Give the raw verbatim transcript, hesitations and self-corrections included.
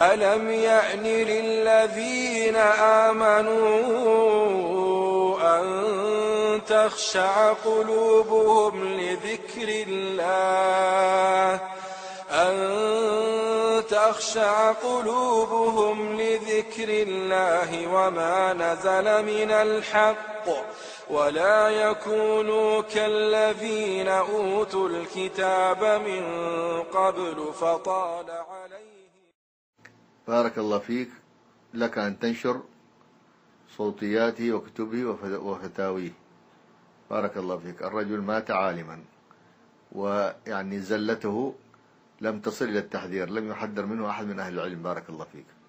ألم يأن للذين آمنوا أن تخشع قلوبهم لذكر الله أن تخشع قلوبهم لذكر الله وما نزل من الحق ولا يكونوا كالذين أوتوا الكتاب من قبل فطال عليهم. بارك الله فيك. لك أن تنشر صوتياته وكتبه وفتاويه. بارك الله فيك. الرجل مات عالما، ويعني زلته لم تصل إلى التحذير، لم يحذر منه أحد من أهل العلم. بارك الله فيك.